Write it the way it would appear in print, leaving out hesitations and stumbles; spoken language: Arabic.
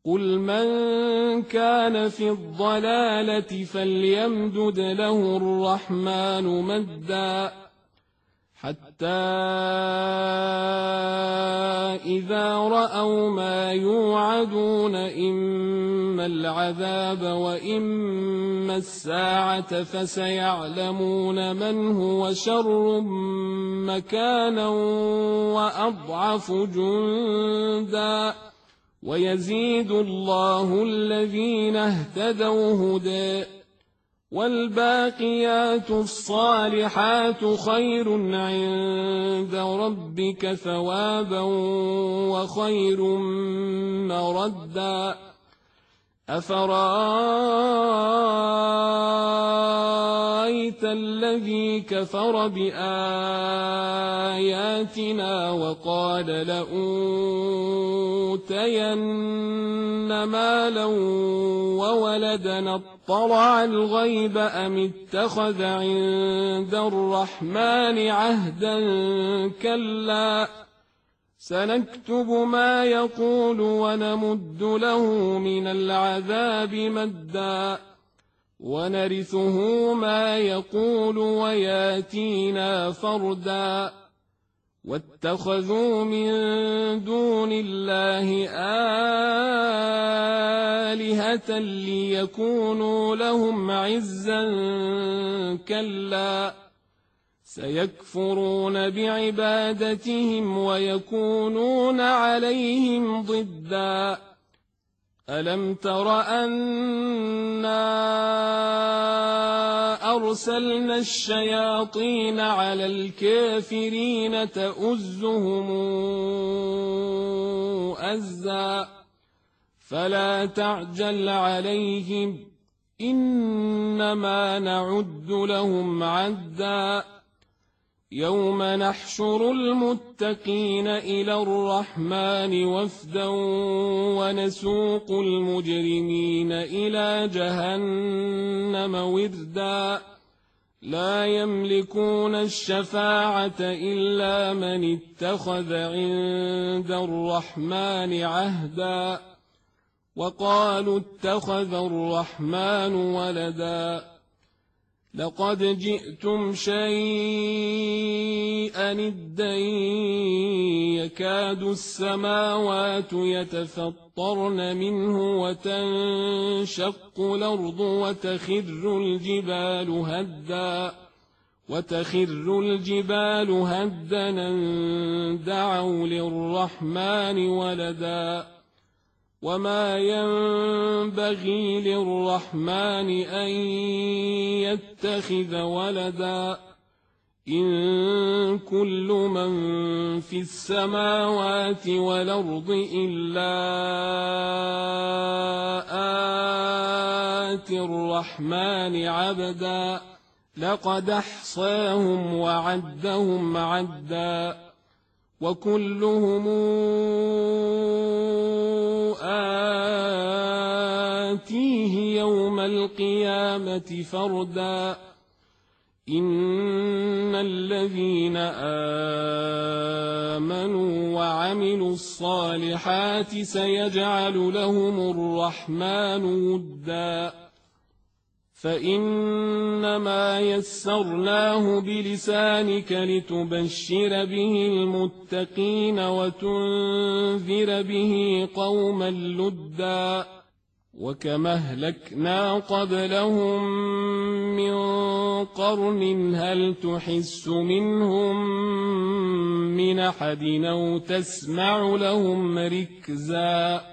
قل من كان في الضلالة فليمدد له الرحمن مدا حتى إذا رأوا ما يوعدون إما العذاب وإما الساعة فسيعلمون من هو شر مكانا وأضعف جندا ويزيد الله الذين اهتدوا هدى والباقيات الصالحات خير عند ربك ثوابا وخير مردا أفرأيت الذي كفر بآياتنا وقال لأوتين مالا وولدا اطلع الغيب أم اتخذ عند الرحمن عهدا كلا سنكتب ما يقول ونمد له من العذاب مدا ونرثه ما يقول وياتينا فردا واتخذوا من دون الله آلهة ليكونوا لهم عزا كلا سيكفرون بعبادتهم ويكونون عليهم ضدا ألم تر أنا أرسلنا الشياطين على الكافرين تؤزهم أزا فلا تعجل عليهم إنما نعد لهم عدا يوم نحشر المتقين إلى الرحمن وفدا ونسوق المجرمين إلى جهنم وردا لا يملكون الشفاعة إلا من اتخذ عند الرحمن عهدا وقالوا اتخذ الرحمن ولدا لقد جئتم شيئا إدا يكاد السماوات يتفطرن منه وتنشق الأرض وتخر الجبال هدا أن دعوا للرحمن ولدا وما ينبغي للرحمن أن يتخذ ولدا إن كل من في السماوات والأرض إلا آتي الرحمن عبدا لقد أحصاهم وعدهم عدا وكلهم آتيه يوم القيامة فردا إن الذين آمنوا وعملوا الصالحات سيجعل لهم الرحمن ودا فإنما يسرناه بلسانك لتبشر به المتقين وتنذر به قوما لدا وكما أهلكنا قبلهم من قرن هل تحس منهم من أحد أو تسمع لهم ركزا